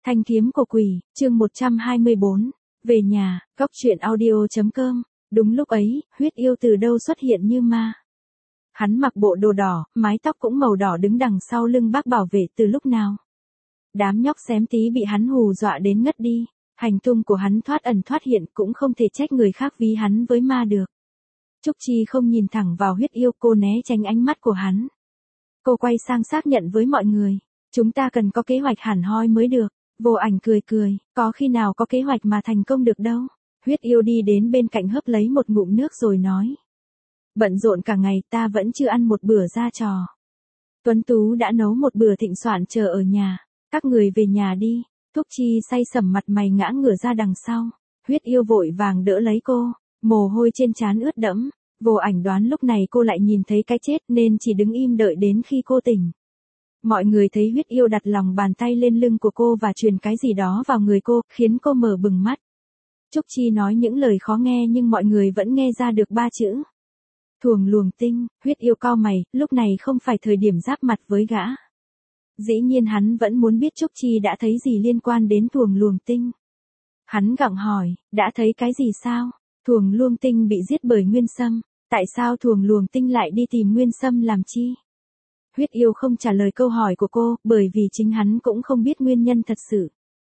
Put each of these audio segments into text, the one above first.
Thanh kiếm của quỷ, chương 124. Về nhà, góc truyện audio.com. Đúng lúc ấy, huyết yêu từ đâu xuất hiện như ma. Hắn mặc bộ đồ đỏ, mái tóc cũng màu đỏ đứng đằng sau lưng bác bảo vệ từ lúc nào. Đám nhóc xém tí bị hắn hù dọa đến ngất đi. Hành tung của hắn thoát ẩn thoát hiện cũng không thể trách người khác ví hắn với ma được. Trúc Chi không nhìn thẳng vào huyết yêu, cô né tránh ánh mắt của hắn. Cô quay sang xác nhận với mọi người. Chúng ta cần có kế hoạch hẳn hoi mới được. Vô Ảnh cười cười, có khi nào có kế hoạch mà thành công được đâu. Huyết yêu đi đến bên cạnh hớp lấy một ngụm nước rồi nói. Bận rộn cả ngày ta vẫn chưa ăn một bữa ra trò. Tuấn Tú đã nấu một bữa thịnh soạn chờ ở nhà. Các người về nhà đi. Thúc Chi say sẩm mặt mày ngã ngửa ra đằng sau. Huyết yêu vội vàng đỡ lấy cô. Mồ hôi trên trán ướt đẫm. Vô Ảnh đoán lúc này cô lại nhìn thấy cái chết nên chỉ đứng im đợi đến khi cô tỉnh. Mọi người thấy huyết yêu đặt lòng bàn tay lên lưng của cô và truyền cái gì đó vào người cô, khiến cô mở bừng mắt. Trúc Chi nói những lời khó nghe nhưng mọi người vẫn nghe ra được 3 chữ. Thuồng luồng tinh, huyết yêu cau mày, lúc này không phải thời điểm giáp mặt với gã. Dĩ nhiên hắn vẫn muốn biết Trúc Chi đã thấy gì liên quan đến thuồng luồng tinh. Hắn gặng hỏi, đã thấy cái gì sao? Thuồng luồng tinh bị giết bởi Nguyên Sâm, tại sao thuồng luồng tinh lại đi tìm Nguyên Sâm làm chi? Huyết yêu không trả lời câu hỏi của cô, bởi vì chính hắn cũng không biết nguyên nhân thật sự.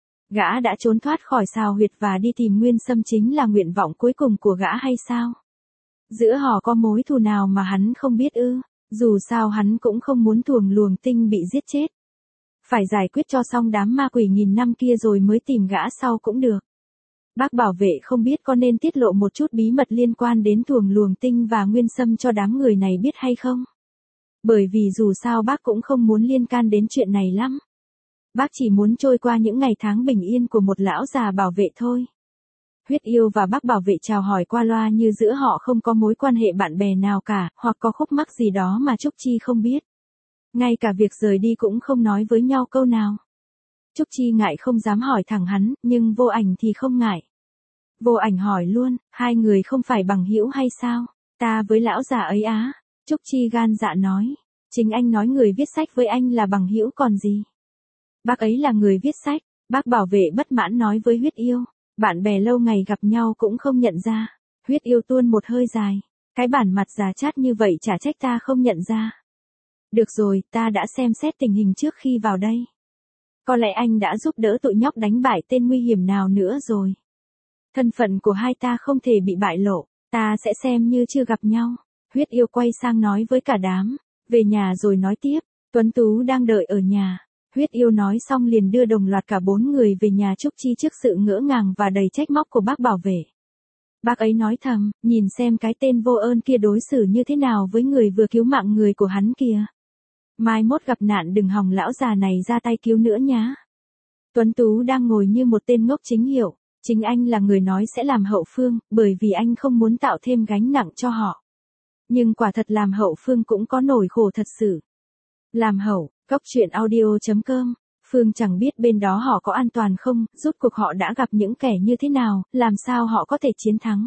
Gã đã trốn thoát khỏi xào huyệt và đi tìm Nguyên Sâm chính là nguyện vọng cuối cùng của gã hay sao? Giữa họ có mối thù nào mà hắn không biết ư? Dù sao hắn cũng không muốn thuồng luồng tinh bị giết chết. Phải giải quyết cho xong đám ma quỷ nghìn năm kia rồi mới tìm gã sau cũng được. Bác bảo vệ không biết có nên tiết lộ một chút bí mật liên quan đến thuồng luồng tinh và Nguyên Sâm cho đám người này biết hay không? Bởi vì dù sao bác cũng không muốn liên can đến chuyện này lắm. Bác chỉ muốn trôi qua những ngày tháng bình yên của một lão già bảo vệ thôi. Huyết yêu và bác bảo vệ chào hỏi qua loa như giữa họ không có mối quan hệ bạn bè nào cả, hoặc có khúc mắc gì đó mà Trúc Chi không biết. Ngay cả việc rời đi cũng không nói với nhau câu nào. Trúc Chi ngại không dám hỏi thẳng hắn, nhưng Vô Ảnh thì không ngại. Vô Ảnh hỏi luôn, hai người không phải bằng hữu hay sao? Ta với lão già ấy á. Trúc Chi gan dạ nói, chính anh nói người viết sách với anh là bằng hữu còn gì. Bác ấy là người viết sách, bác bảo vệ bất mãn nói với huyết yêu, bạn bè lâu ngày gặp nhau cũng không nhận ra. Huyết yêu tuôn một hơi dài, cái bản mặt già chát như vậy chả trách ta không nhận ra. Được rồi, ta đã xem xét tình hình trước khi vào đây. Có lẽ anh đã giúp đỡ tụi nhóc đánh bại tên nguy hiểm nào nữa rồi. Thân phận của hai ta không thể bị bại lộ, ta sẽ xem như chưa gặp nhau. Huyết yêu quay sang nói với cả đám, về nhà rồi nói tiếp, Tuấn Tú đang đợi ở nhà. Huyết yêu nói xong liền đưa đồng loạt cả 4 người về nhà Trúc Chi trước sự ngỡ ngàng và đầy trách móc của bác bảo vệ. Bác ấy nói thầm, nhìn xem cái tên vô ơn kia đối xử như thế nào với người vừa cứu mạng người của hắn kìa. Mai mốt gặp nạn đừng hòng lão già này ra tay cứu nữa nhá. Tuấn Tú đang ngồi như một tên ngốc chính hiệu, chính anh là người nói sẽ làm hậu phương, bởi vì anh không muốn tạo thêm gánh nặng cho họ. Nhưng quả thật làm hậu phương cũng có nỗi khổ thật sự. Làm hậu, góc truyện audio.com, Phương chẳng biết bên đó họ có an toàn không, rốt cuộc họ đã gặp những kẻ như thế nào, làm sao họ có thể chiến thắng.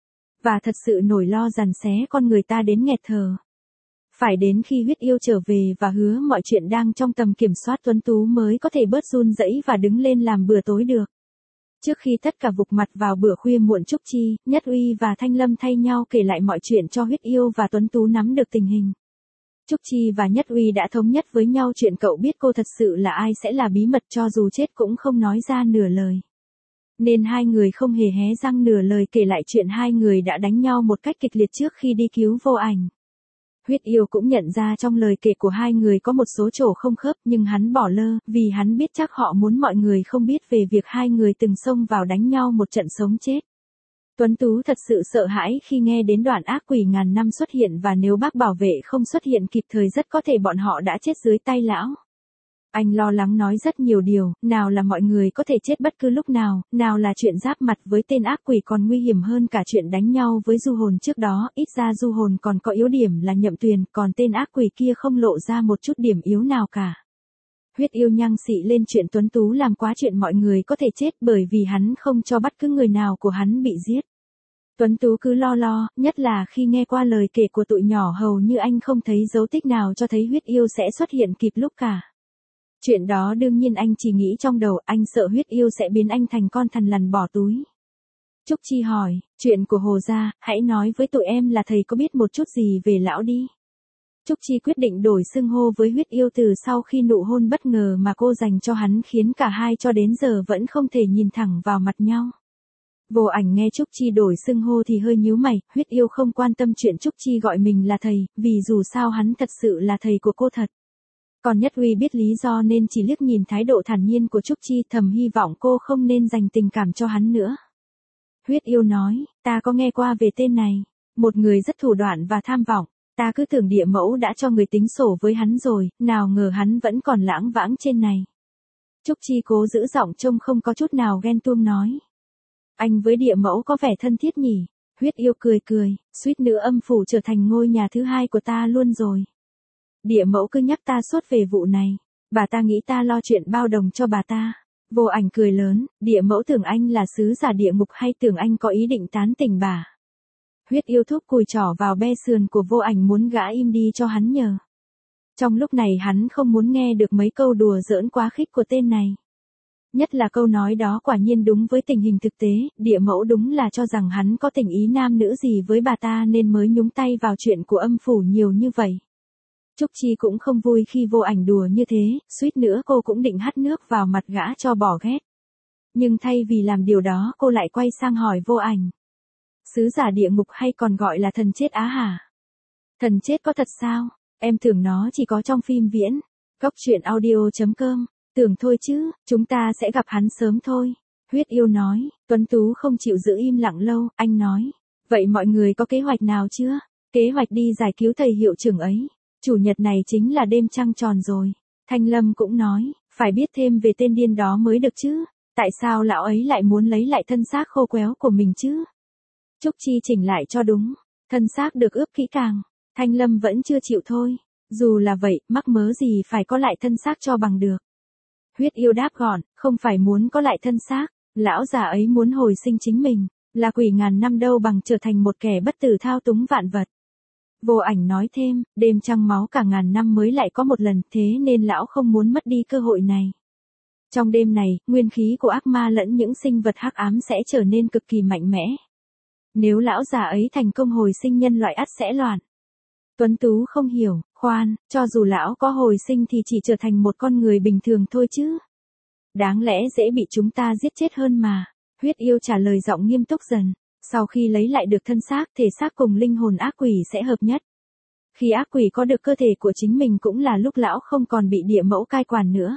Và thật sự nỗi lo dằn xé con người ta đến nghẹt thở. Phải đến khi huyết yêu trở về và hứa mọi chuyện đang trong tầm kiểm soát Tuấn Tú mới có thể bớt run rẩy và đứng lên làm bữa tối được. Trước khi tất cả vụt mặt vào bữa khuya muộn Trúc Chi, Nhất Uy và Thanh Lâm thay nhau kể lại mọi chuyện cho huyết yêu và Tuấn Tú nắm được tình hình. Trúc Chi và Nhất Uy đã thống nhất với nhau chuyện cậu biết cô thật sự là ai sẽ là bí mật cho dù chết cũng không nói ra nửa lời. Nên hai người không hề hé răng nửa lời kể lại chuyện hai người đã đánh nhau một cách kịch liệt trước khi đi cứu Vô Ảnh. Huyết yêu cũng nhận ra trong lời kể của hai người có một số chỗ không khớp nhưng hắn bỏ lơ, vì hắn biết chắc họ muốn mọi người không biết về việc hai người từng xông vào đánh nhau một trận sống chết. Tuấn Tú thật sự sợ hãi khi nghe đến đoạn ác quỷ ngàn năm xuất hiện và nếu bác bảo vệ không xuất hiện kịp thời rất có thể bọn họ đã chết dưới tay lão. Anh lo lắng nói rất nhiều điều, nào là mọi người có thể chết bất cứ lúc nào, nào là chuyện giáp mặt với tên ác quỷ còn nguy hiểm hơn cả chuyện đánh nhau với du hồn trước đó, ít ra du hồn còn có yếu điểm là Nhậm Tuyền, còn tên ác quỷ kia không lộ ra một chút điểm yếu nào cả. Huyết yêu nhăng xị lên chuyện Tuấn Tú làm quá chuyện mọi người có thể chết bởi vì hắn không cho bất cứ người nào của hắn bị giết. Tuấn Tú cứ lo, nhất là khi nghe qua lời kể của tụi nhỏ hầu như anh không thấy dấu tích nào cho thấy huyết yêu sẽ xuất hiện kịp lúc cả. Chuyện đó đương nhiên anh chỉ nghĩ trong đầu, anh sợ huyết yêu sẽ biến anh thành con thằn lằn bỏ túi. Trúc Chi hỏi, chuyện của Hồ gia, hãy nói với tụi em là thầy có biết một chút gì về lão đi. Trúc Chi quyết định đổi xưng hô với huyết yêu từ sau khi nụ hôn bất ngờ mà cô dành cho hắn khiến cả hai cho đến giờ vẫn không thể nhìn thẳng vào mặt nhau. Vô Ảnh nghe Trúc Chi đổi xưng hô thì hơi nhíu mày, huyết yêu không quan tâm chuyện Trúc Chi gọi mình là thầy, vì dù sao hắn thật sự là thầy của cô thật. Còn Nhất Uy biết lý do nên chỉ liếc nhìn thái độ thản nhiên của Trúc Chi, thầm hy vọng cô không nên dành tình cảm cho hắn nữa. Huyết yêu nói, ta có nghe qua về tên này, một người rất thủ đoạn và tham vọng, ta cứ tưởng Địa Mẫu đã cho người tính sổ với hắn rồi, nào ngờ hắn vẫn còn lãng vãng trên này. Trúc Chi cố giữ giọng trông không có chút nào ghen tuông nói. Anh với Địa Mẫu có vẻ thân thiết nhỉ? Huyết yêu cười cười, suýt nữa âm phủ trở thành ngôi nhà thứ hai của ta luôn rồi. Địa Mẫu cứ nhắc ta suốt về vụ này, bà ta nghĩ ta lo chuyện bao đồng cho bà ta. Vô Ảnh cười lớn, Địa Mẫu tưởng anh là sứ giả địa ngục hay tưởng anh có ý định tán tỉnh bà. Huyết yêu thúc cùi trỏ vào be sườn của Vô Ảnh muốn gã im đi cho hắn nhờ. Trong lúc này hắn không muốn nghe được mấy câu đùa giỡn quá khích của tên này. Nhất là câu nói đó quả nhiên đúng với tình hình thực tế, Địa Mẫu đúng là cho rằng hắn có tình ý nam nữ gì với bà ta nên mới nhúng tay vào chuyện của âm phủ nhiều như vậy. Trúc Chi cũng không vui khi Vô Ảnh đùa như thế, suýt nữa cô cũng định hắt nước vào mặt gã cho bỏ ghét. Nhưng thay vì làm điều đó cô lại quay sang hỏi Vô Ảnh. Sứ giả địa ngục hay còn gọi là thần chết á hả? Thần chết có thật sao? Em tưởng nó chỉ có trong phim viễn. Góc truyện audio.com. Tưởng thôi chứ, chúng ta sẽ gặp hắn sớm thôi. Huyết yêu nói, Tuấn Tú không chịu giữ im lặng lâu, anh nói. Vậy mọi người có kế hoạch nào chưa? Kế hoạch đi giải cứu thầy hiệu trưởng ấy. Chủ nhật này chính là đêm trăng tròn rồi. Thanh Lâm cũng nói, phải biết thêm về tên điên đó mới được chứ. Tại sao lão ấy lại muốn lấy lại thân xác khô quéo của mình chứ? Trúc Chi chỉnh lại cho đúng. Thân xác được ướp kỹ càng. Thanh Lâm vẫn chưa chịu thôi. Dù là vậy, mắc mớ gì phải có lại thân xác cho bằng được. Huyết yêu đáp gọn, không phải muốn có lại thân xác. Lão già ấy muốn hồi sinh chính mình. Là quỷ ngàn năm đâu bằng trở thành một kẻ bất tử thao túng vạn vật. Vô Ảnh nói thêm, đêm trăng máu cả ngàn năm mới lại có một lần, thế nên lão không muốn mất đi cơ hội này. Trong đêm này, nguyên khí của ác ma lẫn những sinh vật hắc ám sẽ trở nên cực kỳ mạnh mẽ. Nếu lão già ấy thành công hồi sinh nhân loại ắt sẽ loạn. Tuấn Tú không hiểu, khoan, cho dù lão có hồi sinh thì chỉ trở thành một con người bình thường thôi chứ. Đáng lẽ dễ bị chúng ta giết chết hơn mà. Huyết yêu trả lời giọng nghiêm túc dần. Sau khi lấy lại được thân xác, thể xác cùng linh hồn ác quỷ sẽ hợp nhất. Khi ác quỷ có được cơ thể của chính mình cũng là lúc lão không còn bị Địa Mẫu cai quản nữa.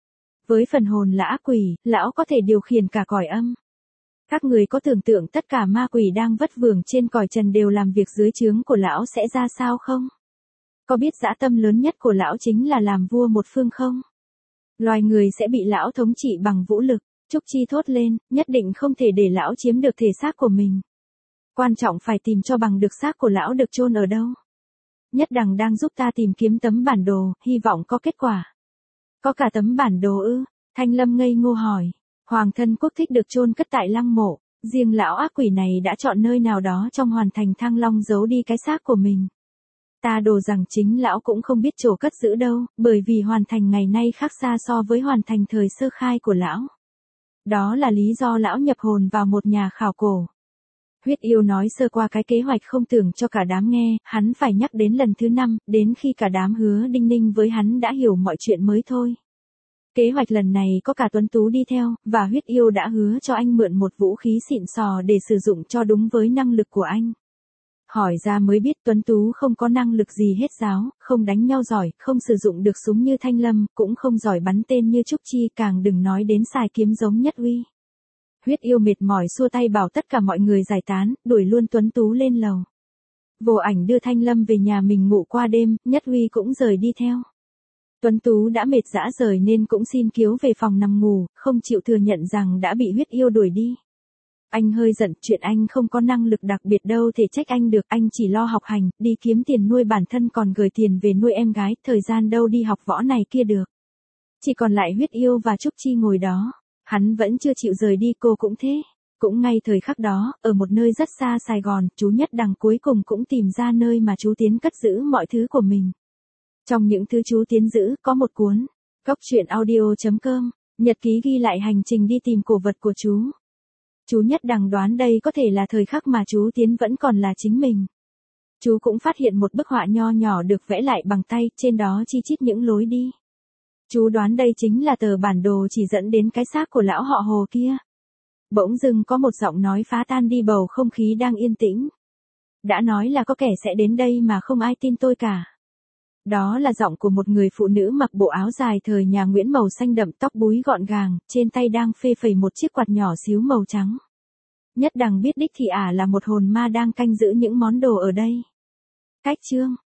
Với phần hồn là ác quỷ, lão có thể điều khiển cả cõi âm. Các người có tưởng tượng tất cả ma quỷ đang vất vưởng trên cõi trần đều làm việc dưới trướng của lão sẽ ra sao không? Có biết dã tâm lớn nhất của lão chính là làm vua một phương không? Loài người sẽ bị lão thống trị bằng vũ lực. Trúc Chi thốt lên, nhất định không thể để lão chiếm được thể xác của mình. Quan trọng phải tìm cho bằng được xác của lão được chôn ở đâu. Nhất Đằng đang giúp ta tìm kiếm tấm bản đồ, hy vọng có kết quả. Có cả tấm bản đồ ư? Thanh Lâm ngây ngô hỏi. Hoàng thân quốc thích được chôn cất tại lăng mộ, riêng lão ác quỷ này đã chọn nơi nào đó trong hoàn thành Thăng Long giấu đi cái xác của mình. Ta đồ rằng chính lão cũng không biết chỗ cất giữ đâu, bởi vì hoàn thành ngày nay khác xa so với hoàn thành thời sơ khai của lão. Đó là lý do lão nhập hồn vào một nhà khảo cổ. Huyết yêu nói sơ qua cái kế hoạch không tưởng cho cả đám nghe, hắn phải nhắc đến lần thứ 5, đến khi cả đám hứa đinh ninh với hắn đã hiểu mọi chuyện mới thôi. Kế hoạch lần này có cả Tuấn Tú đi theo, và Huyết yêu đã hứa cho anh mượn một vũ khí xịn sò để sử dụng cho đúng với năng lực của anh. Hỏi ra mới biết Tuấn Tú không có năng lực gì hết giáo, không đánh nhau giỏi, không sử dụng được súng như Thanh Lâm, cũng không giỏi bắn tên như Trúc Chi, càng đừng nói đến xài kiếm giống Nhất Uy. Huyết yêu mệt mỏi xua tay bảo tất cả mọi người giải tán, đuổi luôn Tuấn Tú lên lầu. Vô Ảnh đưa Thanh Lâm về nhà mình ngủ qua đêm, Nhất Uy cũng rời đi theo. Tuấn Tú đã mệt dã rời nên cũng xin kiếu về phòng nằm ngủ, không chịu thừa nhận rằng đã bị Huyết yêu đuổi đi. Anh hơi giận, chuyện anh không có năng lực đặc biệt đâu thể trách anh được, anh chỉ lo học hành, đi kiếm tiền nuôi bản thân còn gửi tiền về nuôi em gái, thời gian đâu đi học võ này kia được. Chỉ còn lại Huyết yêu và Trúc Chi ngồi đó, hắn vẫn chưa chịu rời đi, cô cũng thế. Cũng ngay thời khắc đó, ở một nơi rất xa Sài Gòn, chú Nhất Đằng cuối cùng cũng tìm ra nơi mà chú Tiến cất giữ mọi thứ của mình. Trong những thứ chú Tiến giữ, có một cuốn Cóc truyện audio.com, nhật ký ghi lại hành trình đi tìm cổ vật của chú. Chú Nhất Đằng đoán đây có thể là thời khắc mà chú Tiến vẫn còn là chính mình. Chú cũng phát hiện một bức họa nho nhỏ được vẽ lại bằng tay, trên đó chi chít những lối đi. Chú đoán đây chính là tờ bản đồ chỉ dẫn đến cái xác của lão họ Hồ kia. Bỗng dưng có một giọng nói phá tan đi bầu không khí đang yên tĩnh. Đã nói là có kẻ sẽ đến đây mà không ai tin tôi cả. Đó là giọng của một người phụ nữ mặc bộ áo dài thời nhà Nguyễn màu xanh đậm, tóc búi gọn gàng, trên tay đang phê phẩy một chiếc quạt nhỏ xíu màu trắng. Nhất Đằng biết đích thị ả là một hồn ma đang canh giữ những món đồ ở đây. Cách chương